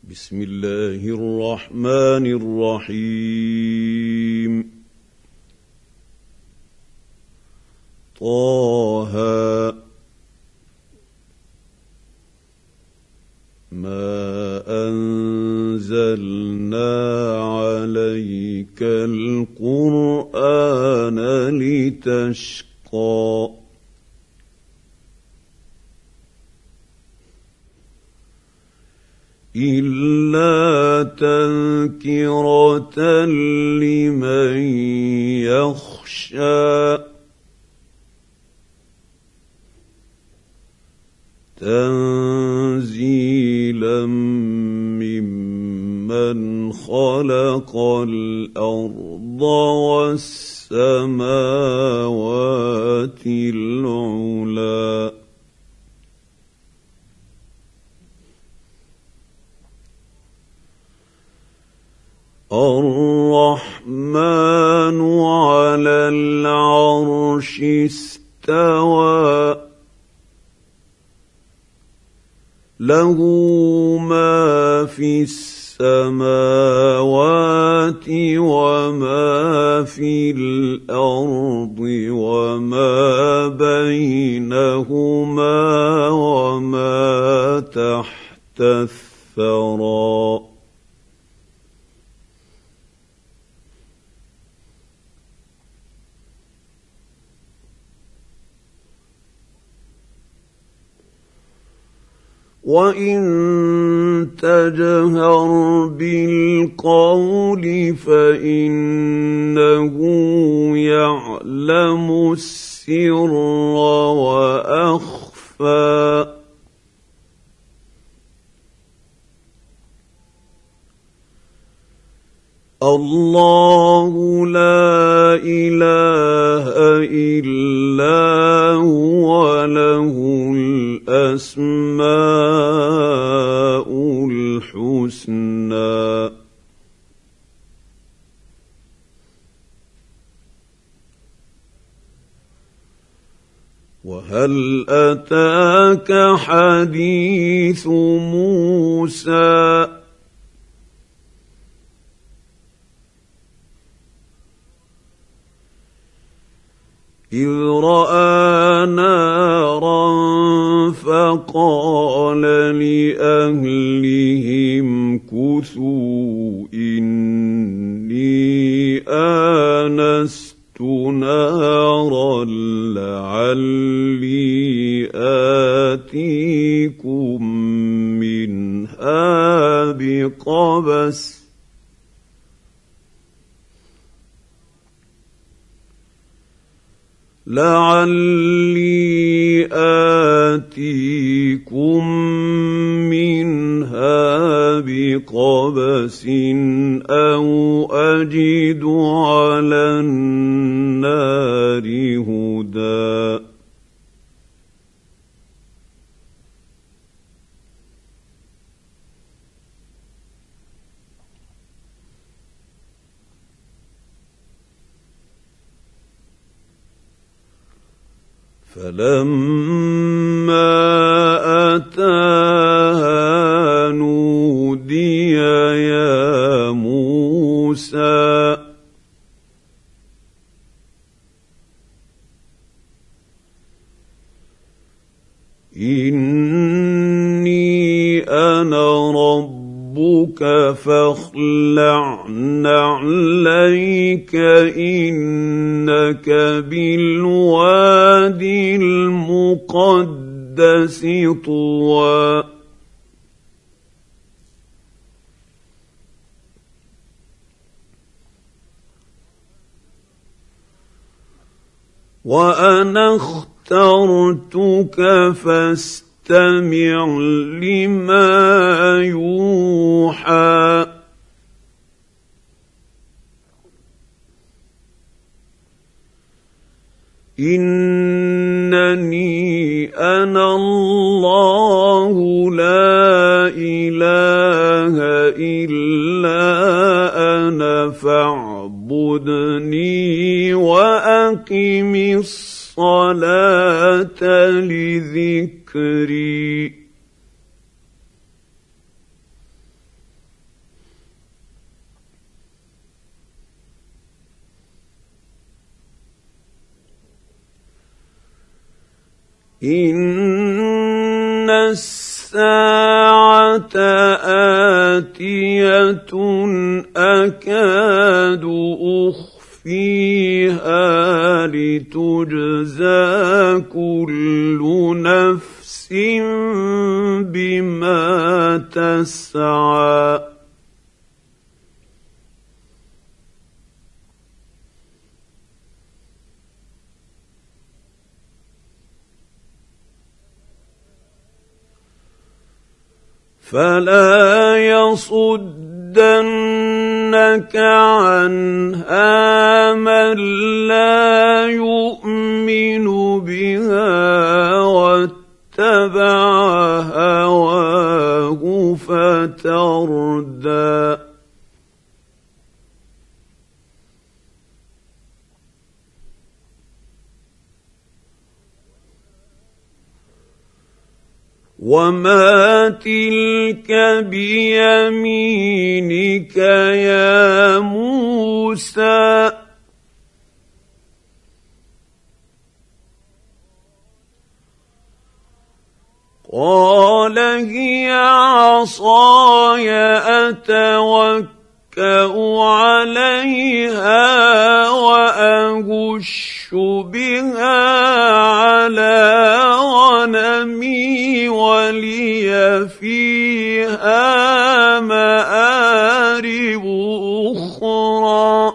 بسم الله الرحمن الرحيم طه ما أنزلنا عليك القرآن لتشقى إلا تذكرة لمن يخشى تنزيلا ممن خلق الأرض والسماوات العلى الرحمن على العرش استوى له ما في السماوات وما في الأرض وما بينهما وما تحت الثرى وَإِن تَجْهَرْ بِالْقَوْلِ فَإِنَّهُ يَعْلَمُ السِّرَّ وَأَخْفَى الله لا إله إلا هو له الأسماء الحسنى وهل أتاك حديث موسى إذ رأى نارا فقال لأهلهم كثوا إني آنست نارا لعلي آتيكم منها بقبس أو أجد على النار هدى فلما أتاها نودي يا موسى إني أنا ربك فاخلع نعليك إنك بالوادي المقدس طوى وأنا اخترتك فاستمع لما يوحى إنني أنا الله لا إله إلا أنا فاعبدني وأقم الصلاة لذكري إن الساعة آتية أكاد أخفيها لتجزى كل نفس بما تسعى فلا يصدنك عنها من لا يؤمن بها واتبع هواه فتردى وما تلك بيمينك يا موسى قال هي عصاي أتوكأ عليها وأهش بها على غنمي ولي فيها مآرب أخرى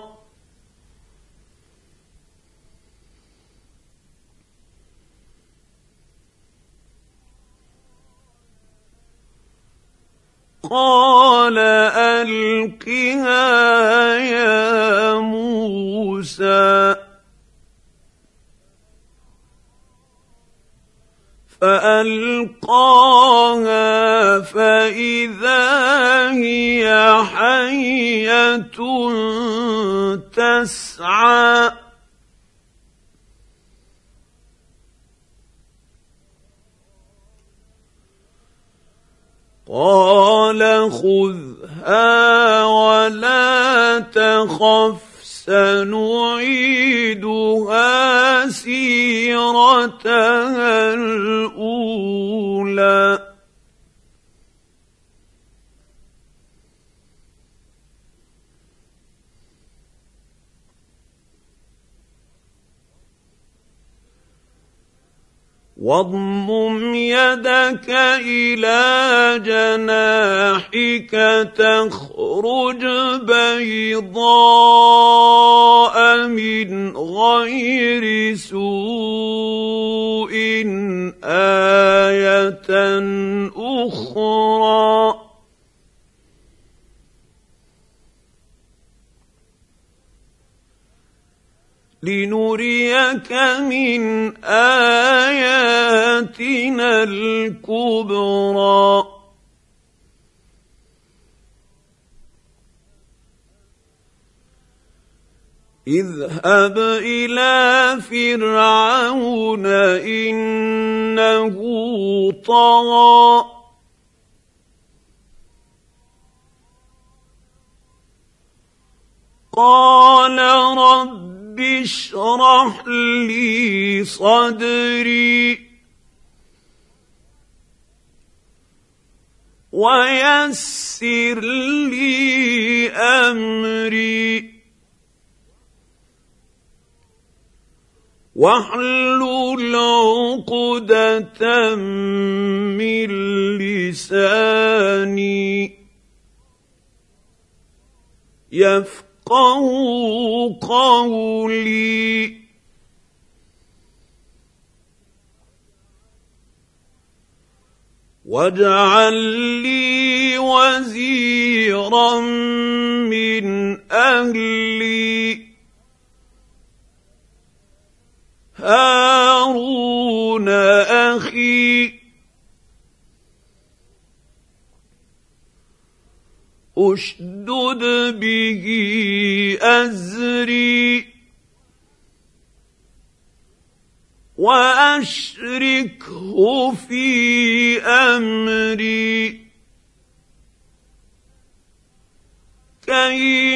قال ألقها يا موسى فألقاها فإذا هي حية تسعى قال خذها ولا تخف سنعيدها سيرتها الأولى واضمم يدك إلى جناحك تخرج بيضاء من غير سوء آية أخرى لنريك من آياتنا الكبرى اذهب إلى فرعون إنه طغى قال رب اشرح لي صدري ويسر لي أمري واحلل عقدة من لساني يفقهوا قولي واجعل لي وزيرا من أهلي هارون أخي أشدد به أزري وأشركه في أمري كي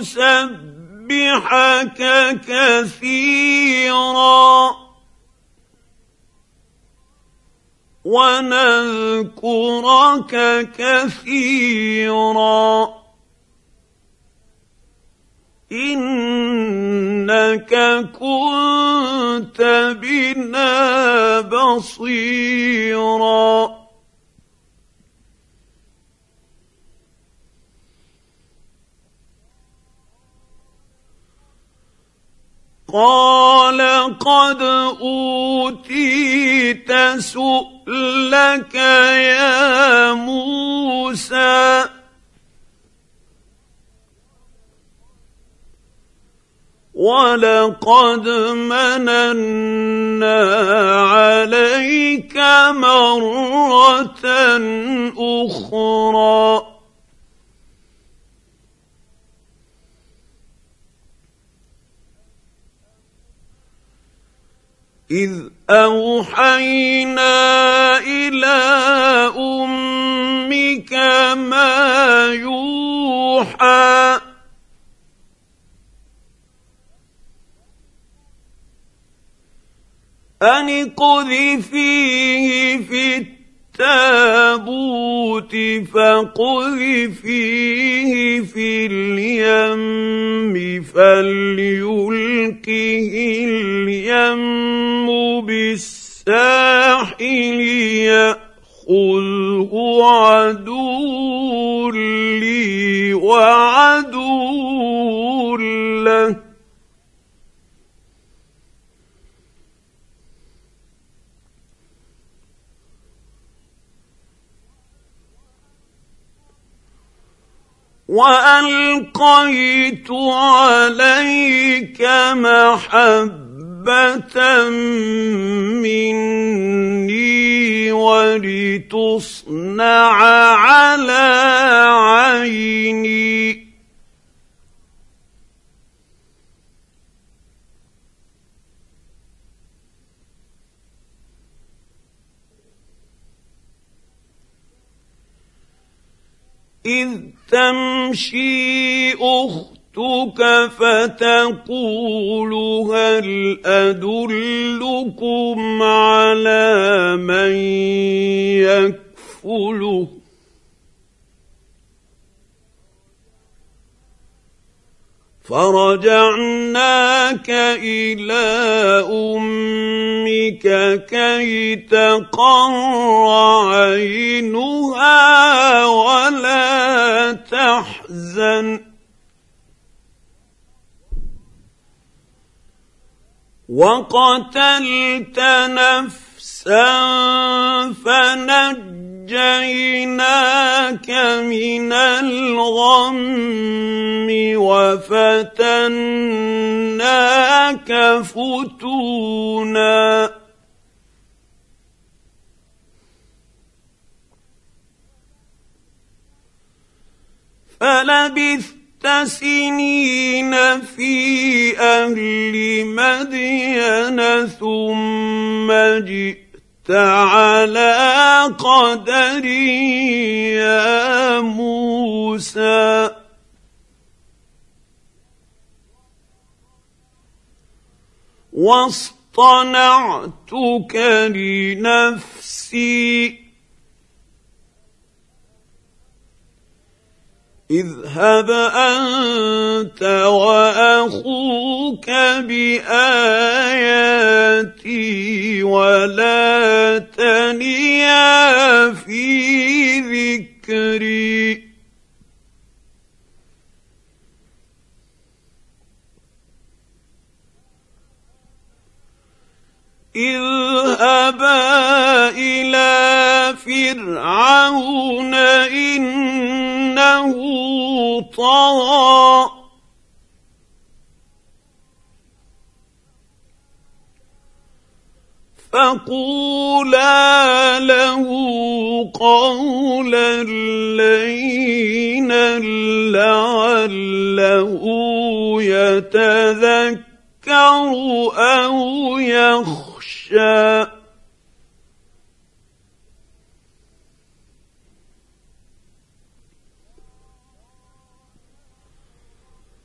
نسبحك كثيرا ونذكرك كثيرا إنك كنت بنا بصيرا قال قد أوتيت سؤلك يا موسى ولقد مننا عليك مرة أخرى إذ أوحينا إلى أمك ما يوحى أن اقذفيه في التابوت فاقذفيه في اليم فليلقه اليم بالساحل يأخذه عدو لي وعدو له وألقيت عليك محبة مني ولتصنع على عيني إذ تمشي أختك فتقول هل أدلكم على من يكفله فرجعناك إلى أمك كي تقر عينها ولا تحزن وقتلت نفسا فنجيناك من الغم وفتناك فتونا فلبثت سنين في أهل مدين ثم جئت على قدري يا موسى واصطنعتك لنفسي اذهب أنت وأخوك بآياتي ولا تنيا في ذكري اذهبا إلى فرعون إنه طغى فقولا له قولا لينا لعله يتذكر أو يخشى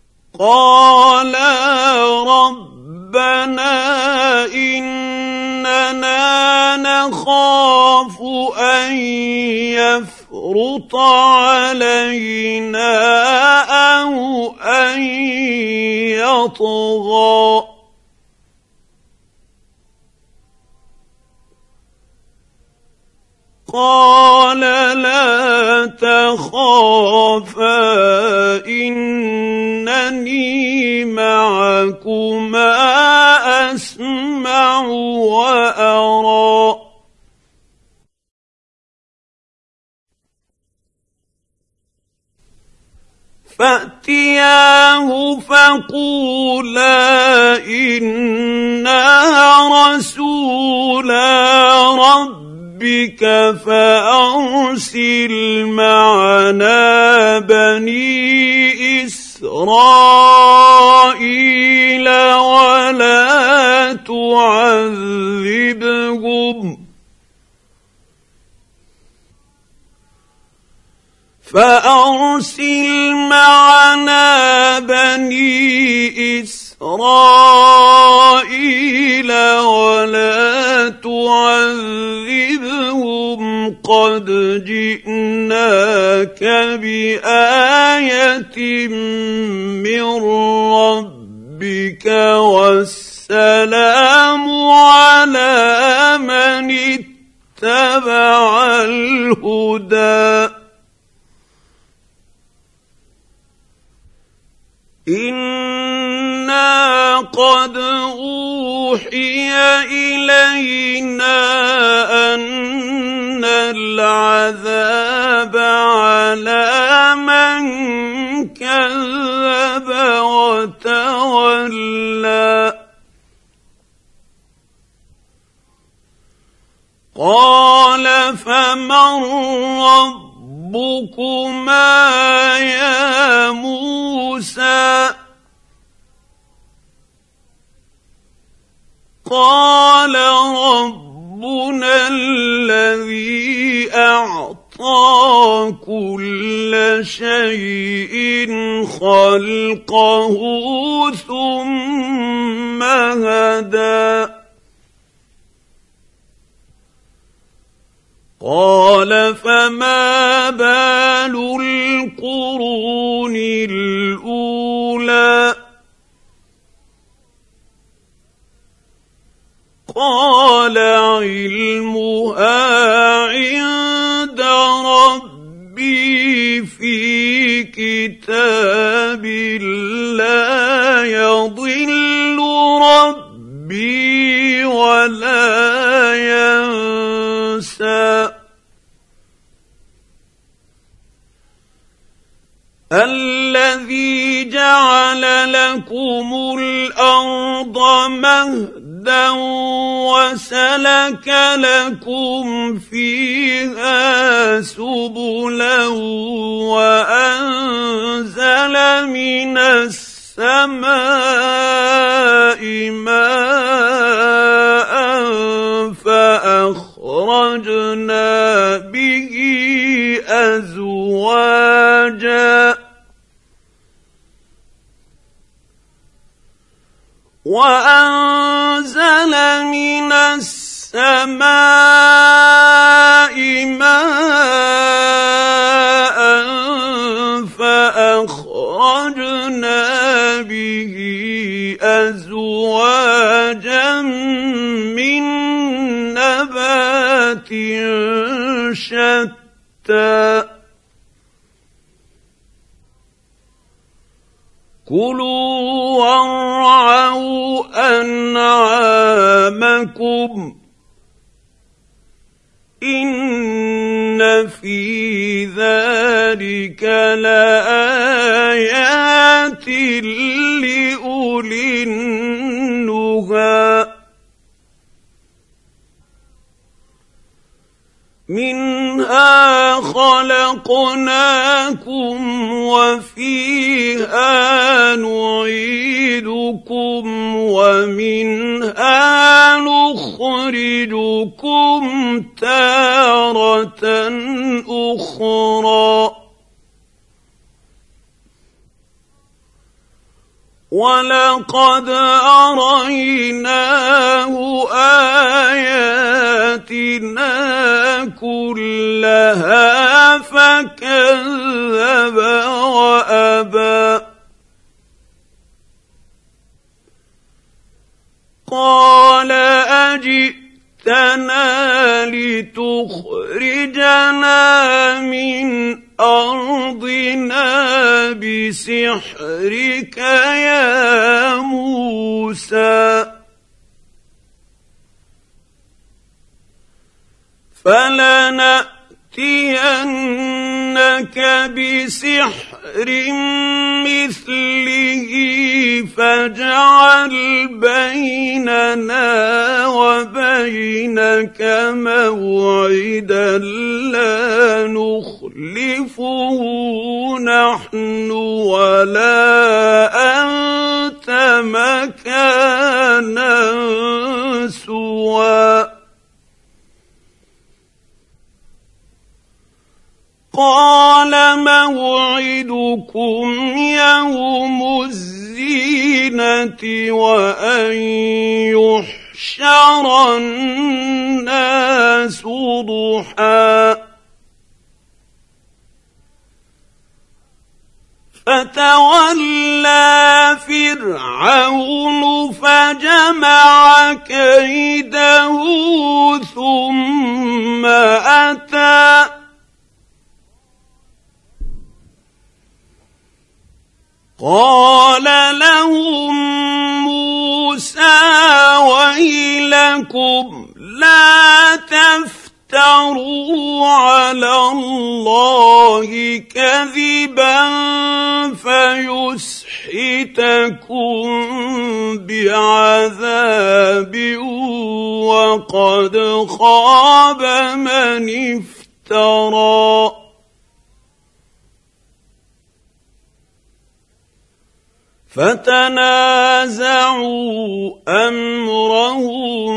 قالا ربنا إننا إننا نخاف أن يفرط علينا أو أن يطغى قال لا تخافا إنني معكما أسمع وأرى فأتياه فقولا إنا رسولا ربك فأرسل معنا بني إسرائيل ولا تعذبهم فأرسل معنا بني إسرائيل ولا تعذبهم قد جئناك بآية من ربك والسلام على من اتبع الهدى إنا قد أوحي إلينا أن العذاب على من كذب وتولى قال فمن ربكما يا موسى قال ربنا الذي أعطى كل شيء خلقه ثم هدى قال فما بال القرون الأولى قال علمها عند ربي في كتاب لا يضل ربي ولا ينسى الذي جعل لكم الأرض مهدا وسلك لكم فيها سبلا وأنزل من السماء ماء فأخرجنا به أزواجا وأنزل من السماء ماء فأخرجنا به أزواجا من نبات شتى كلوا وارعوا أنعامكم إن في ذلك لآيات لأولي النهى منها خلقناكم وفيها نعيدكم ومنها نخرجكم تارة أخرى ولقد أريناه آياتنا كلها فكذب وأبى قال أجئتنا لتخرجنا من أرضنا بسحرك يا موسى فلنأتينك بسحر مثله فاجعل بيننا وبينك موعدا لا نخلفه نحن ولا أنت مكانا سوى قال موعدكم يوم الزينة وأن يحشر الناس ضحى فتولى فرعون فجمع كيده ثم أتى قال لهم موسى ويلكم لا تفتروا على الله كذبا فيسحتكم بعذاب وقد خاب من افترى فتنازعوا أمرهم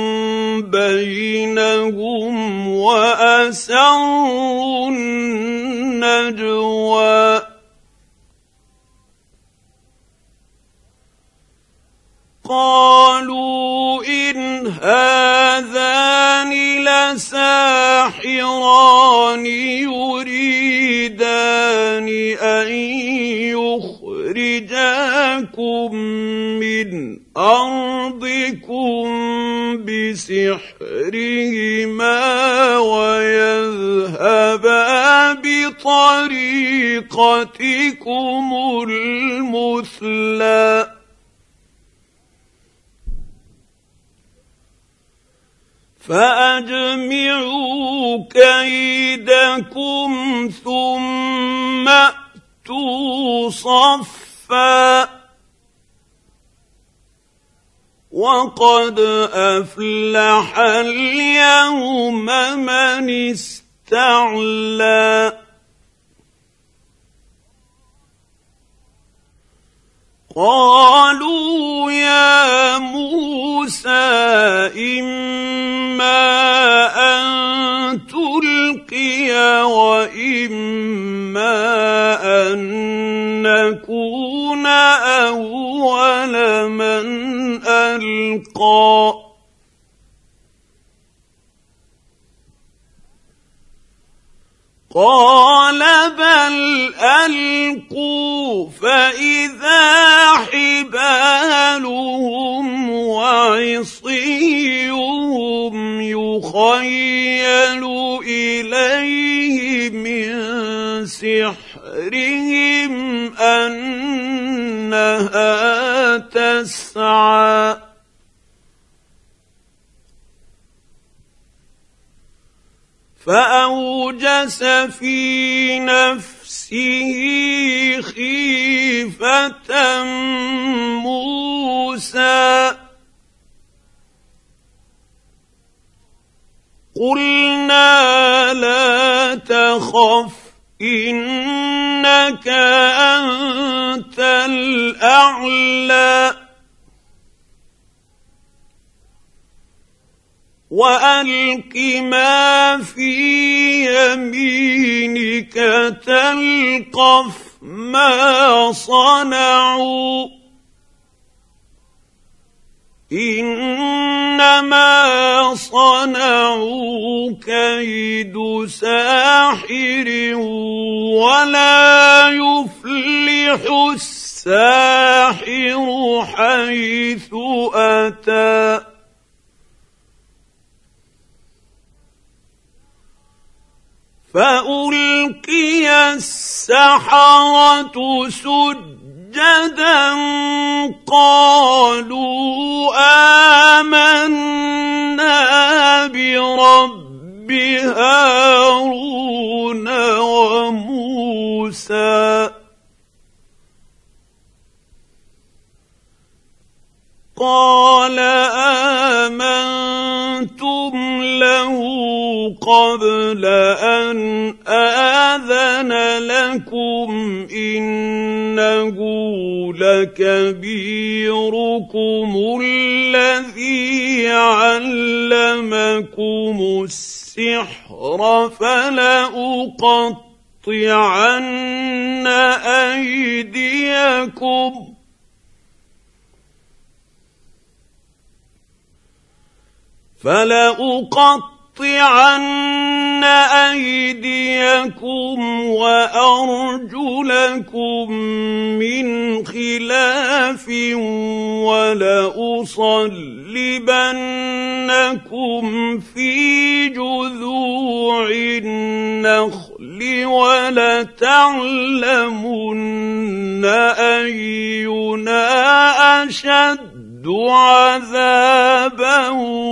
بينهم وأسروا النجوى قالوا إن هذان لساحران يريدان أن يخرجاكم من أرضكم بسحرهما ويذهبا بطريقتكم المثلى فأجمعوا كيدكم ثم أتوا صفا وقد أفلح اليوم من استعلى قالوا يا موسى إما أن تلقي وإما أن نكون أول من ألقى قال بل ألقوا فإذا حبالهم وعصيهم يخيل إليه من سحرهم أنها تسعى فأوجس في نفسه خيفة موسى قلنا لا تخف إنك أنت الأعلى وألق ما في يمينك تلقف ما صنعوا إنما صنعوا كيد ساحر ولا يفلح الساحر حيث أتى فألقي السحرة سجدا قالوا آمنا برب هارون وموسى قال آمنتم له قبل أن آذن لكم إنه لكبيركم الذي علمكم السحر فلأقطعن أيديكم وأرجلكم من خلاف ولأصلبنكم في جذوع النخل ولتعلمن أينا أشد عذابا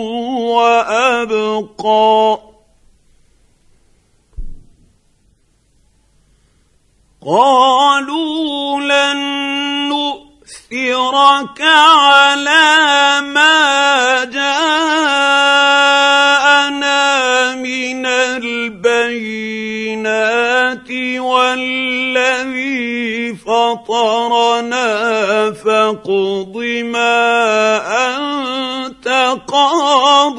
وأبقى قالوا لن نؤثرك على ما جاءنا من البينات والذي فطرنا فاقض ما أنت قاض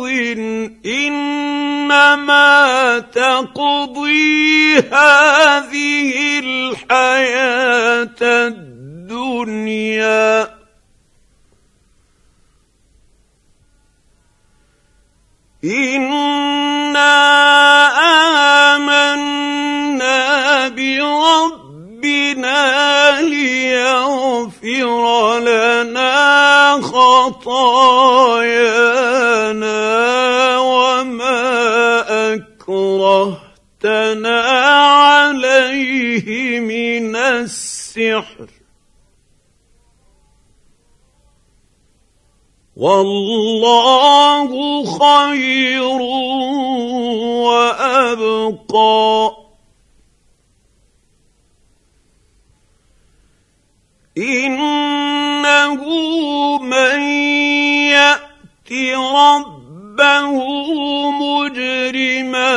إنما تقضي هذه الحياة الدنيا إنا آمنا بربنا ليغفر لنا خطايانا وما أكرهتنا عليه من السحر والله خير وأبقى إنه من يأت ربه مجرما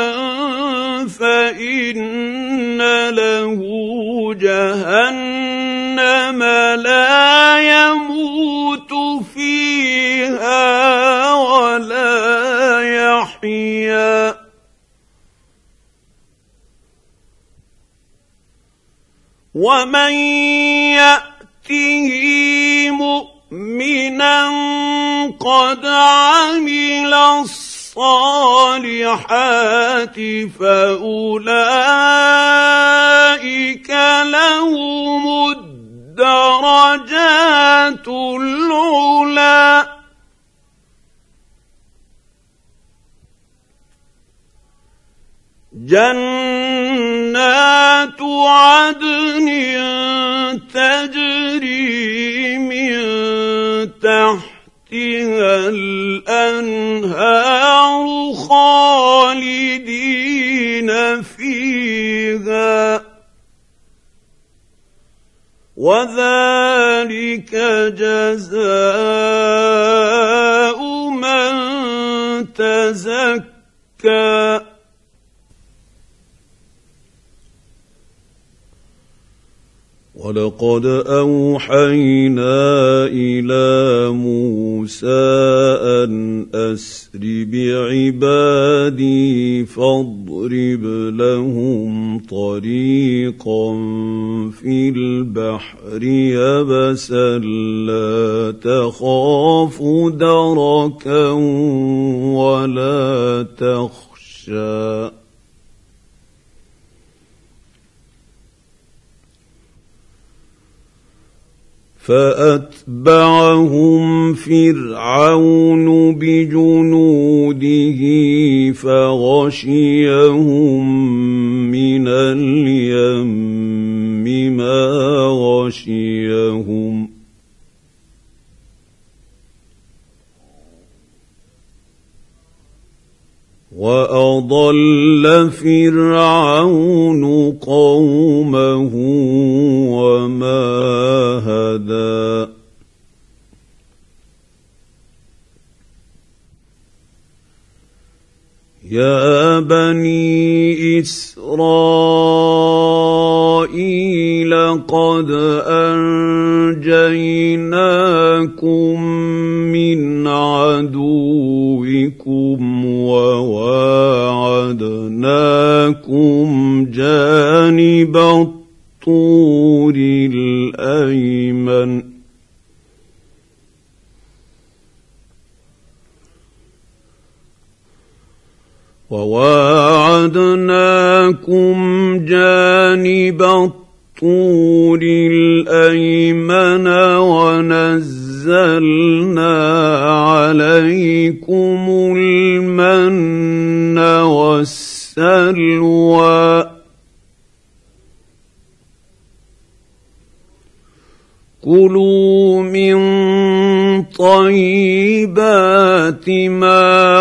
فإن له جهنم لا يموت فيها ولا يحيا ومن يأته مؤمنا قد عمل الصالحات فأولئك لهم الدرجات العلى جنات عدن تجري من تحتها الأنهار خالدين فيها وذلك جزاء من تزكى ولقد أوحينا إلى موسى أن أسر بعبادي فاضرب لهم طريقا في البحر يبسا لا تخاف دركا ولا تخشى فأتبعهم فرعون بجنوده فغشيهم من اليم ما غشيهم وأضل فرعون قومه وما هدى يا بني إسرائيل قد أنجيناكم من عدوكم وواعدناكم جانب الطور الأيمن الطور الأيمن ونزلنا عليكم المن والسلوى كلوا من طيبات ما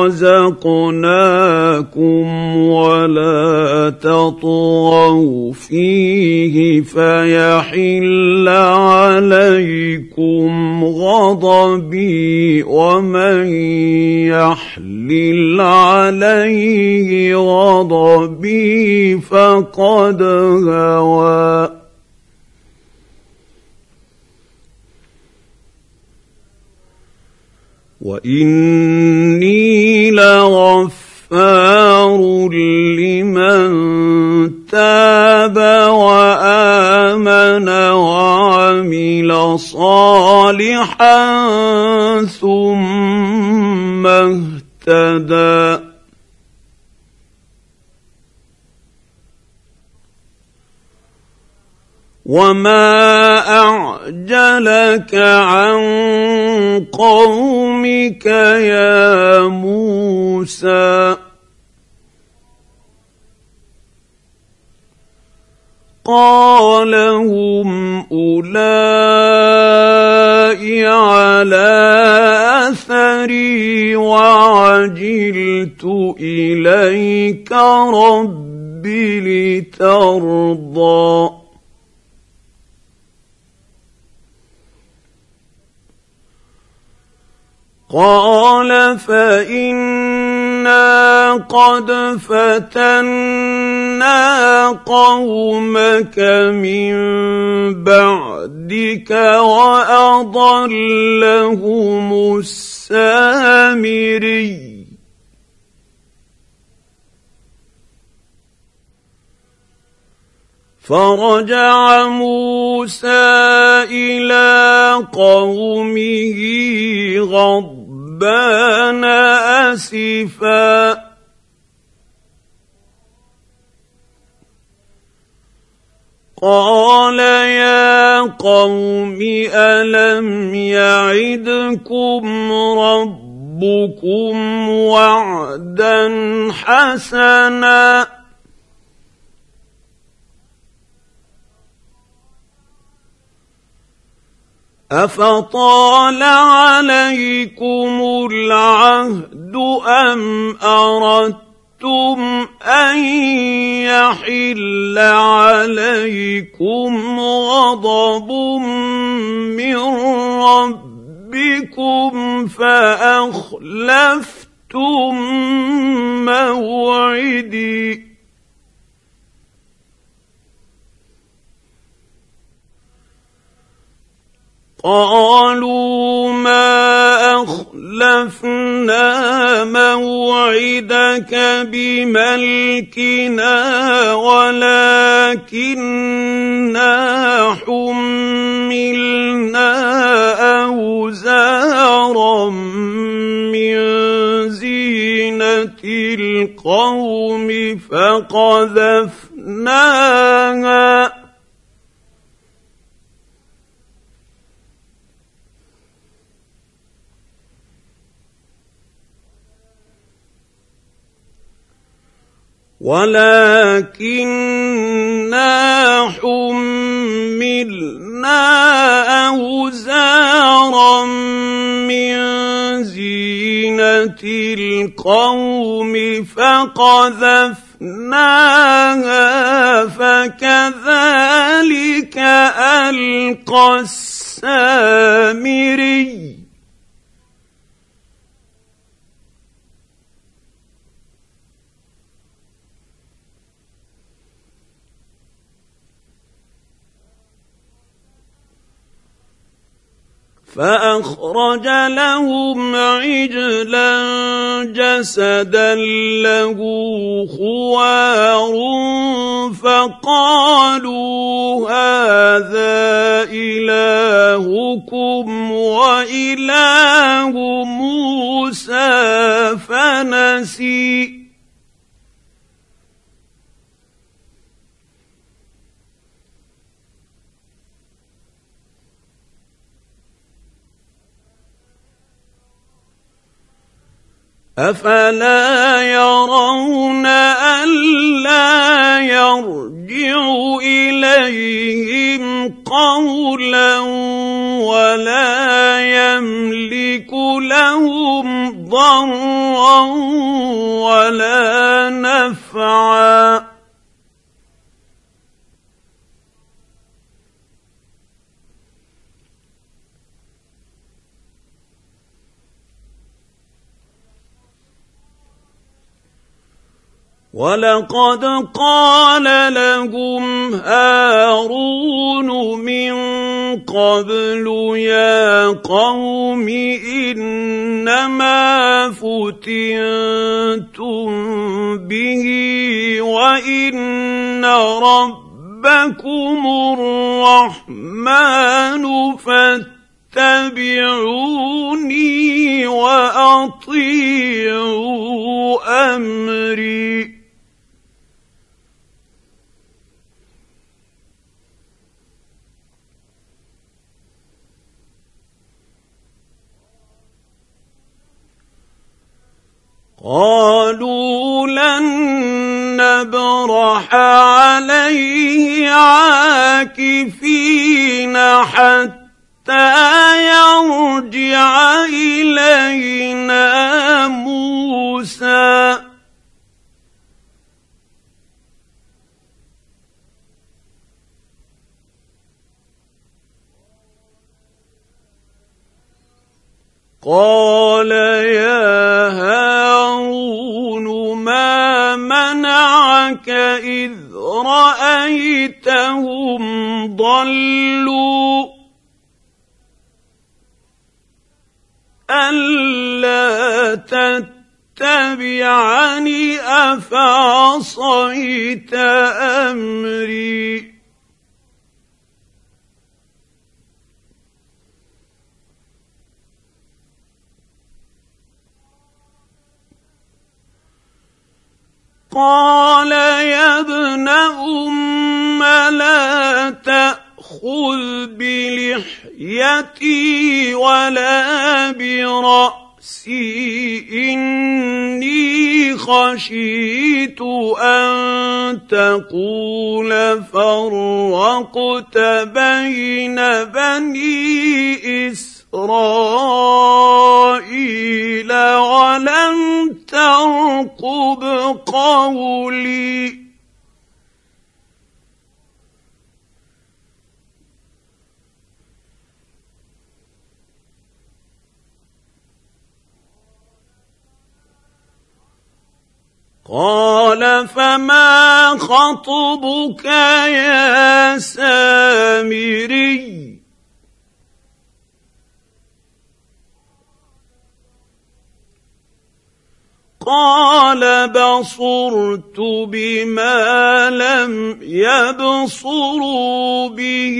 رزقناكم ولا تطغوا فيه فيحل عليكم غضبي ومن يحلل عليه غضبي فقد هوى وإني لغفار لمن تاب وآمن وعمل صالحا ثم اهتدى وما أعجلك عن قومك يا موسى قال هم أولئك على أثري وعجلت إليك رب لترضى قال فإنا قد فتنا قومك من بعدك وأضلهم السامري فرجع موسى إلى قومه غضبان أسفا قال يا قوم ألم يعدكم ربكم وعدا حسنا أفطال عليكم العهد أم أردتم أن يحل عليكم غضب من ربكم فأخلفتم موعدي قالوا ما أخلفنا موعدك بملكنا ولكننا حملنا أوزارا من زينة القوم فقذفناها أوزارا من زينة القوم فقذفناها فكذلك ألقى السامري فأخرج لهم عجلا جسدا له خوار فقالوا هذا إلهكم وإله موسى فنسي أفلا يرون ألا يرجع إليهم قولا ولا يملك لهم ضرا ولا نفعا ولقد قال لهم هارون من قبل يا قوم إنما فتنتم به وإن ربكم الرحمن فاتبعوني وأطيعوا أمري قالوا لن نبرح عليه عاكفين حتى يرجع إلينا موسى قال يا هارون ما منعك إذ رأيتهم ضلوا ألا تتبعني أفعصيت أمري قال يا ابن أم لا تأخذ بلحيتي ولا برأسي إني خشيت أن تقول فرقت بين بني إسرائيل ولم ترقب قولي قال فما خطبك يا سامري قال بصرت بما لم يبصروا به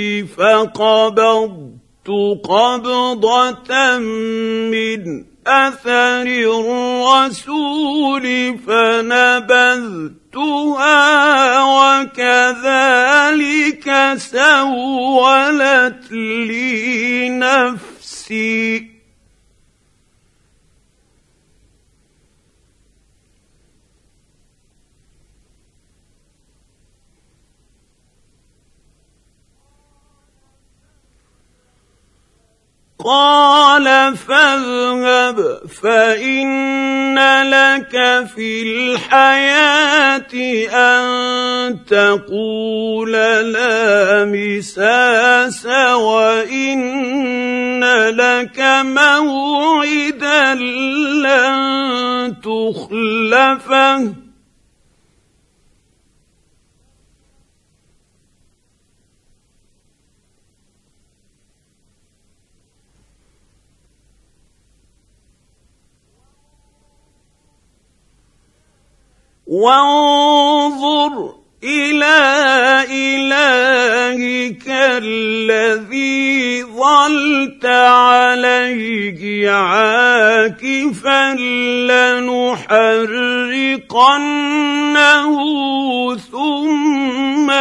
فقبضت قبضة من أثر الرسول فنبذتها وكذلك سولت لي نفسي. قال فاذهب فإن لك في الحياة أن تقول لا مساس وإن لك موعدا لن تخلفه وانظر إلى إلهك الذي ظلت عليه عاكفا لنحرقنه ثم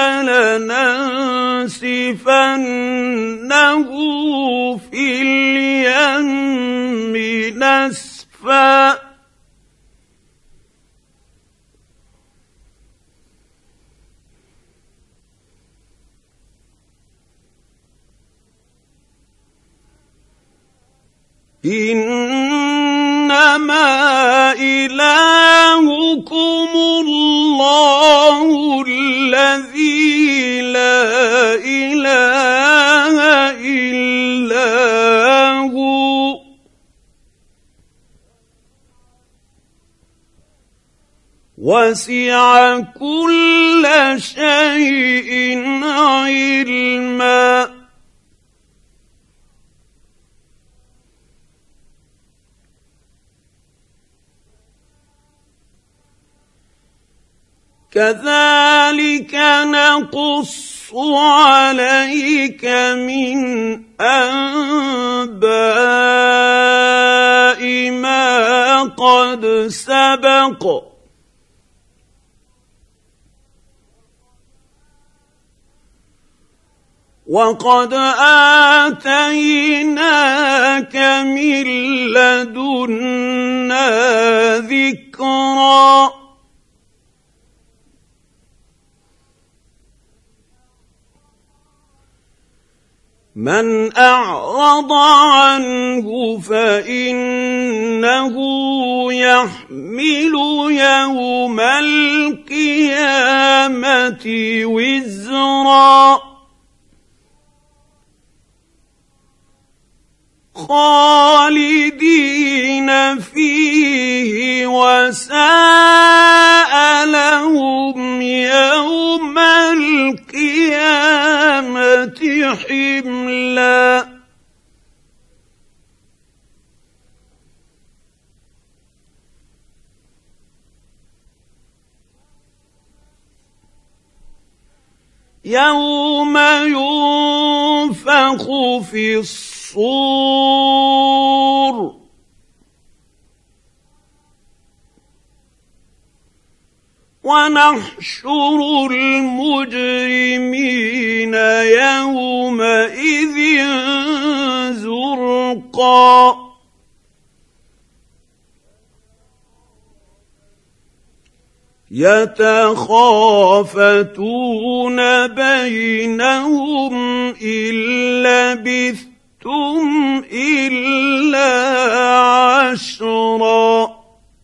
لننسفنه في اليم نسفا. إنما إلهكم الله الذي لا إله إلا هو وسع كل شيء علما. كذلك نقص عليك من أنباء ما قد سبق وقد آتيناك من لدنا ذكرا. من أعرض عنه فإنه يحمل يوم القيامة وزرا خالدين فيه وساء لهم يوم القيامة حملا. يوم ينفخ في الصور ونحشر المجرمين يومئذ زرقا يتخافتون بينهم إن لبثتم إلا عشرا.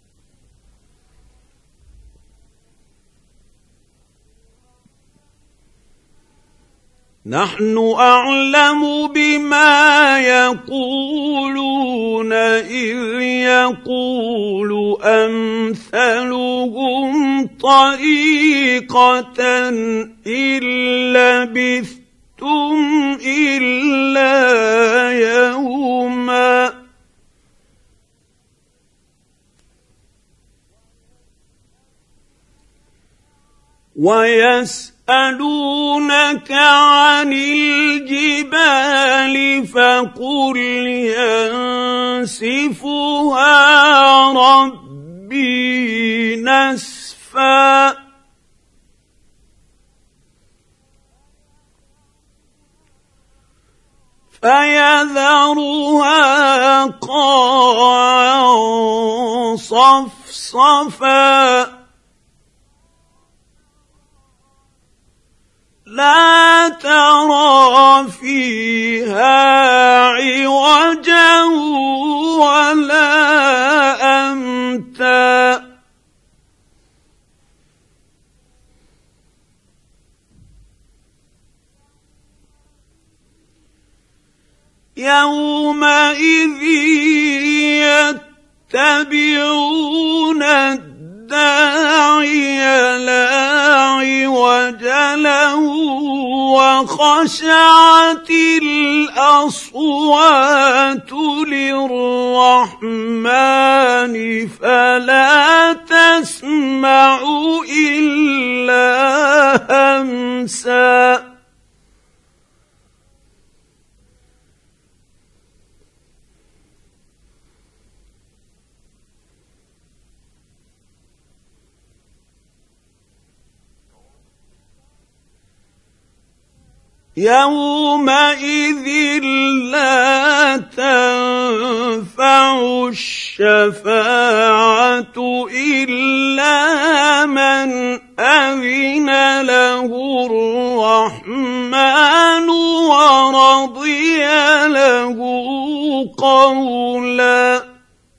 نحن أعلم بما يقولون إذ يقول أمثلهم طريقة إن لبثتم إلا يوما ويسألونك عن الجبال فقل ينسفها ربي نسفا فيذرها قاعا صفصفا لا ترى فيها عوجا ولا أمتا يومئذ يتبعون الداعي لا عوج له وخشعت الأصوات للرحمن فلا تسمع إلا همسا يومئذ لا تنفع الشفاعة إلا من أذن له الرحمن ورضي له قولا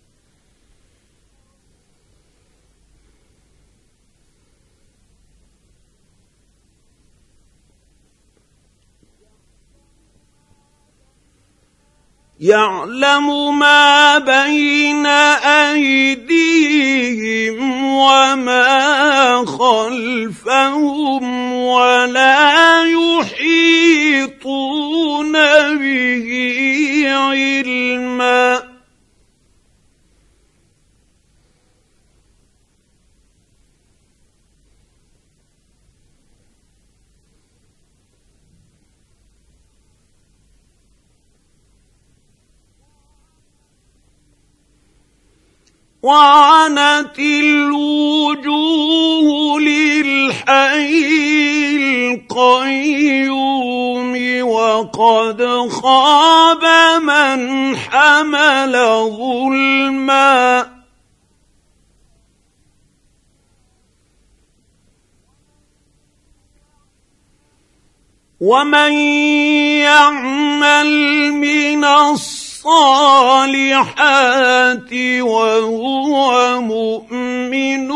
يعلم ما بين أيديهم وما خلفهم ولا يحيطون به علما وعنت الوجوه للحي القيوم وقد خاب من حمل ظلما ومن يعمل من الصالحات وهو مؤمن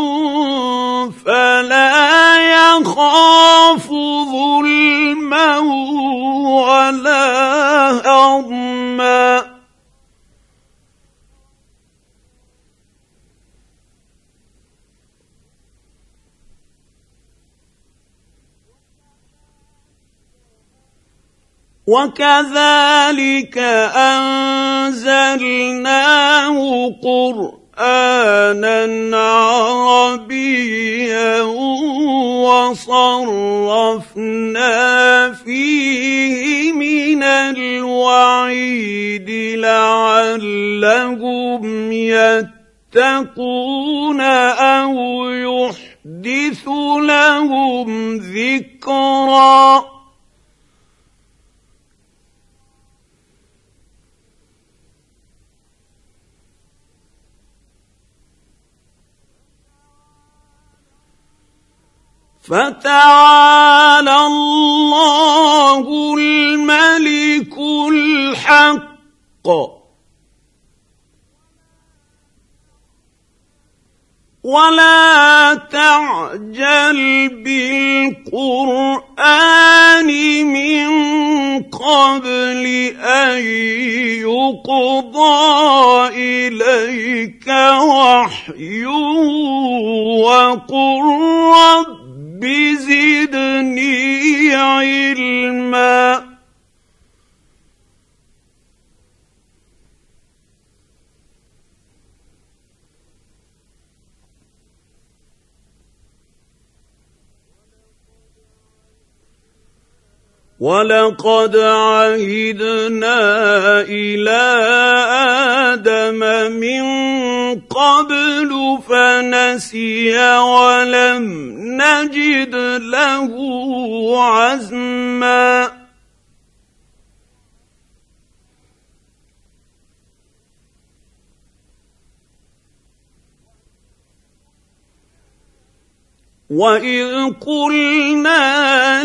فلا يخاف ظلما ولا هضما وكذلك أنزلناه قرآنا عربيا وصرفنا فيه من الوعيد لعلهم يتقون أو يحدث لهم ذكرا فتعالى الله الملك الحق ولا تعجل بالقرآن من قبل أن يقضى إليك وحيه وقل رب زدني علما ولقد عهدنا إلى آدم من قبل فنسي ولم نجد له عزما وَإِذْ قُلْنَا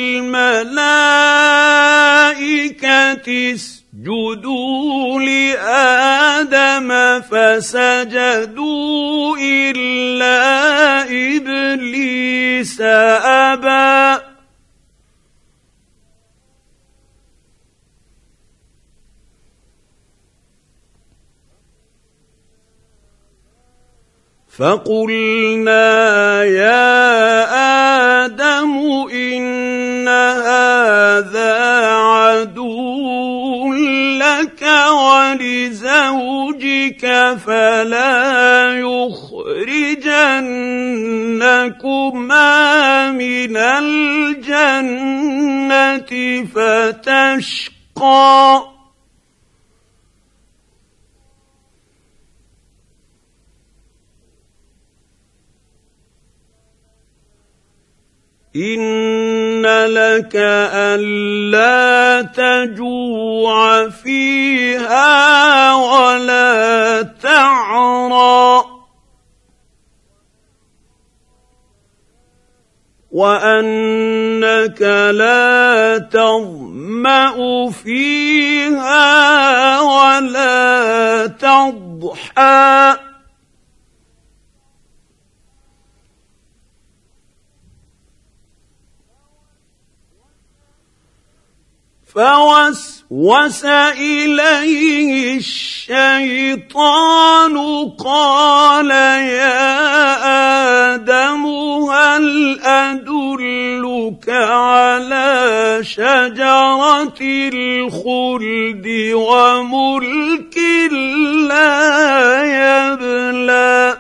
لِلْمَلَائِكَةِ اسْجُدُوا لِآدَمَ فَسَجَدُوا إِلَّا إِبْلِيسَ أَبَى فَقُلْنَا يَا آدَمُ إِنَّ هَٰذَا عَدُوٌّ لَّكَ وَلِزَوْجِكَ فَلَا يُخْرِجَنَّكُمَا مِنَ الْجَنَّةِ فَتَشْقَىٰ إِنَّ لَكَ أَلَّا تَجُوعَ فِيهَا وَلَا تَعْرَىٰ وَأَنَّكَ لَا تَظْمَأُ فِيهَا وَلَا تَضْحَىٰ فَوَسْوَسَ إِلَيْهِ الشَّيْطَانُ قَالَ يَا آدَمُ هَلْ أَدُلُّكَ عَلَىٰ شَجَرَةِ الْخُلْدِ وَمُلْكٍ لَّا يَبْلَىٰ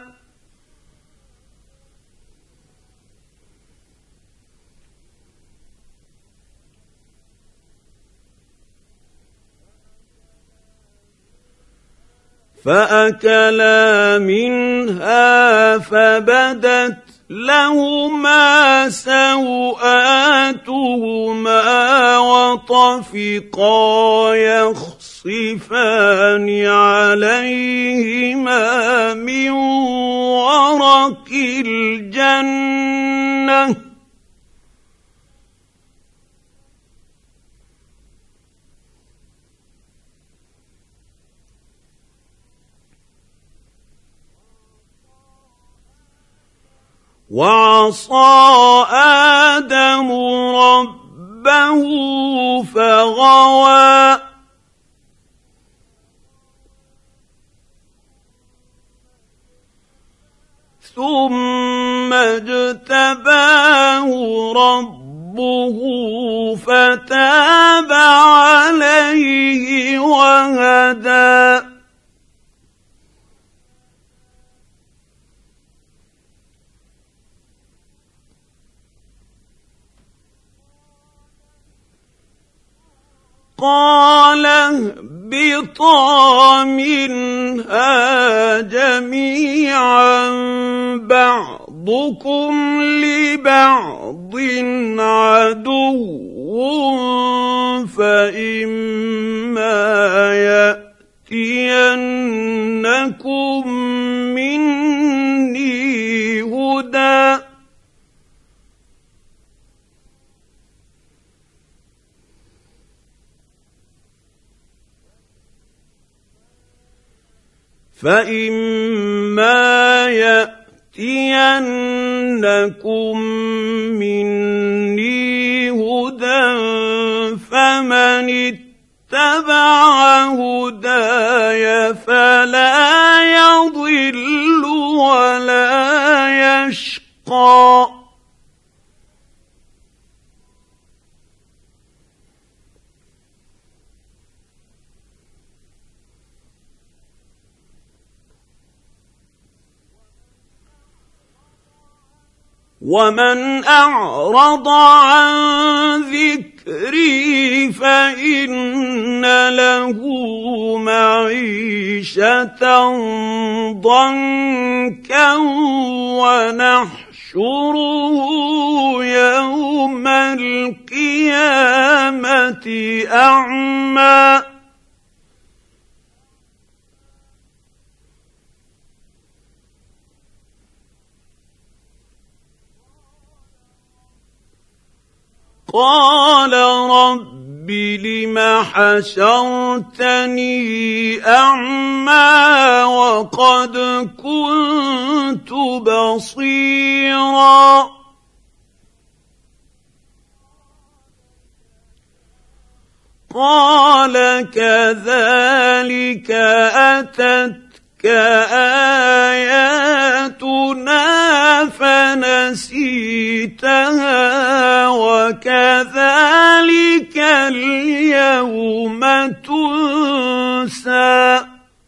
فَأَكَلَا مِنْهَا فَبَدَتْ لَهُمَا سَوْآتُهُمَا وَطَفِقَا يَخْصِفَانِ عَلَيْهِمَا مِن وَرَقِ الْجَنَّةِ وَعَصَىٰ آدَمُ رَبَّهُ فَغَوَىٰ ثُمَّ اجْتَبَاهُ رَبُّهُ فَتَابَ عَلَيْهِ وَهَدَىٰ قَالَ اهْبِطَا مِنْهَا جَمِيعًا بَعْضُكُمْ لِبَعْضٍ عَدُوٌّ فَإِمَّا يَأْتِيَنَّكُم مِّنِّي هُدًى فَمَنِ اتَّبَعَ هُدَايَ فَلَا يَضِلُّ وَلَا يَشْقَىٰ ومن أعرض عن ذكري فإن له معيشة ضنكا ونحشره يوم القيامة أعمى قال رب لم حشرتني أعمى وقد كنت بصيرا قال كذلك أتتك آياتنا فنسيتها وكذلك اليوم تنسى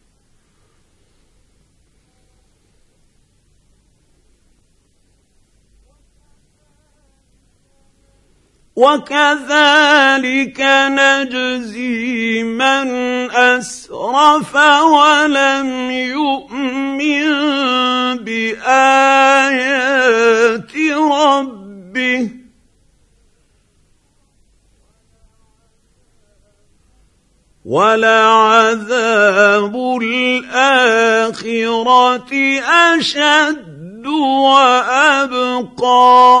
وكذلك نجزي من أسرف ولم يؤمن بآيات ربه ولعذاب الآخرة أشد وأبقى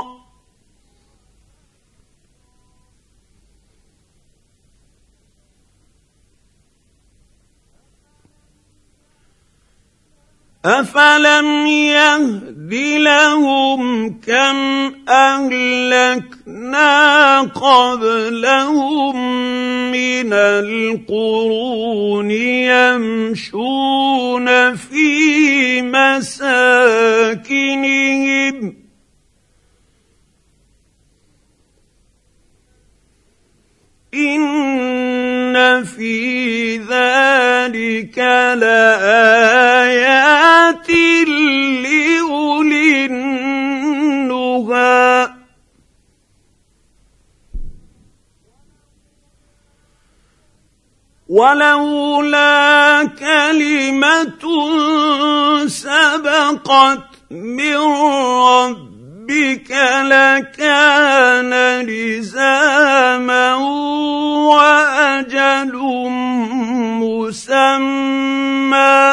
أفلم يهد لهم كم أهلكنا قبلهم من القرون يمشون في مساكنهم إن في ذلك لآيات لأولي النهى ولولا كلمة سبقت من ربك لكان لزاما وأجل مسمى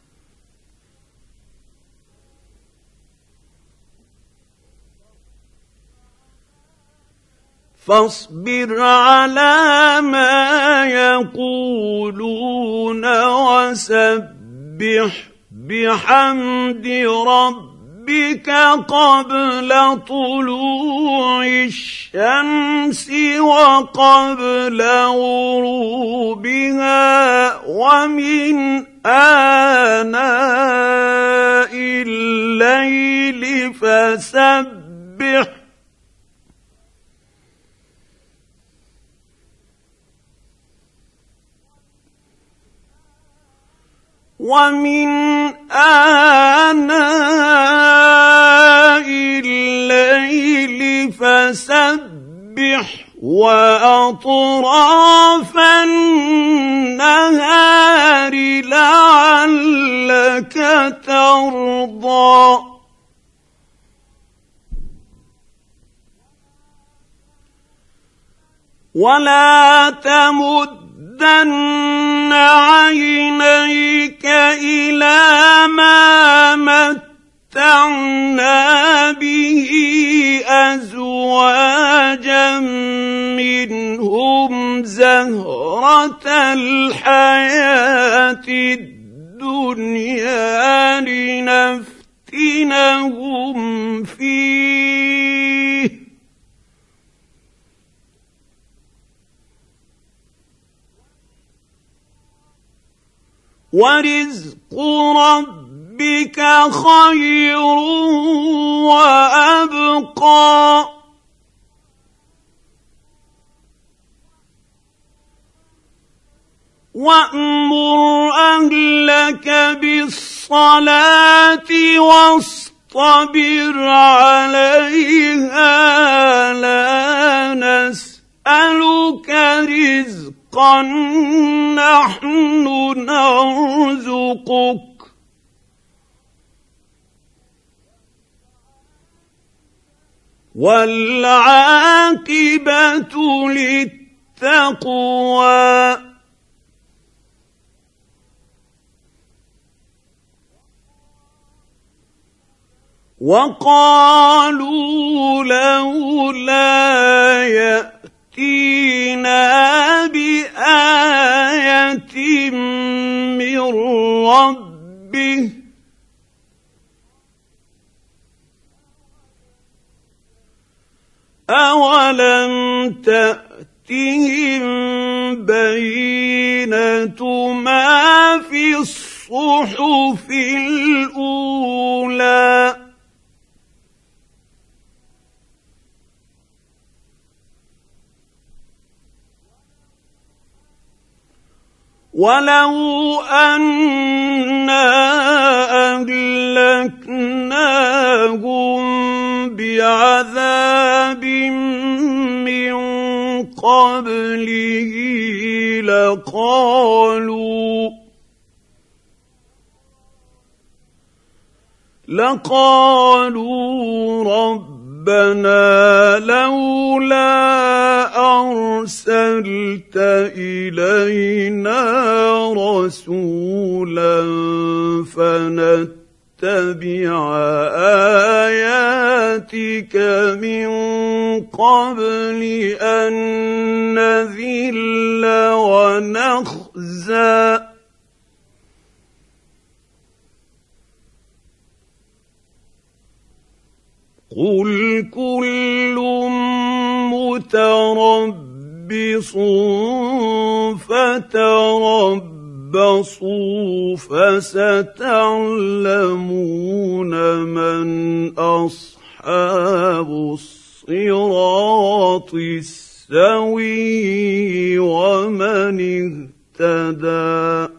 فاصبر على ما يقولون وسبح بحمد ربك قبل طلوع الشمس وقبل غروبها ومن آناء الليل فسبح ومن آناء الليل فسبح وأطراف النهار لعلك ترضى ولا تمدن عينيك إلى ما متعنا به أزواجا منهم زهرة الحياة الدنيا لنفتنهم فيه ورزق ربك خير وأبقى وأمر أهلك بالصلاة واصطبر فاصطبر عليها لا نسألك رزقا نحن نرزقك والعاقبة للتقوى وقالوا لولا يأتينا بآية من ربه أولم تأتهم بينة ما في الصحف الأولى ولو أنا أهلكناهم بعذاب من قبله لقالوا ربنا لولا أرسلت إلينا رسولا فنتبع آياتك من قبل أن نذل ونخزى قل كل متربص فتربصوا فستعلمون من أصحاب الصراط السوي ومن اهتدى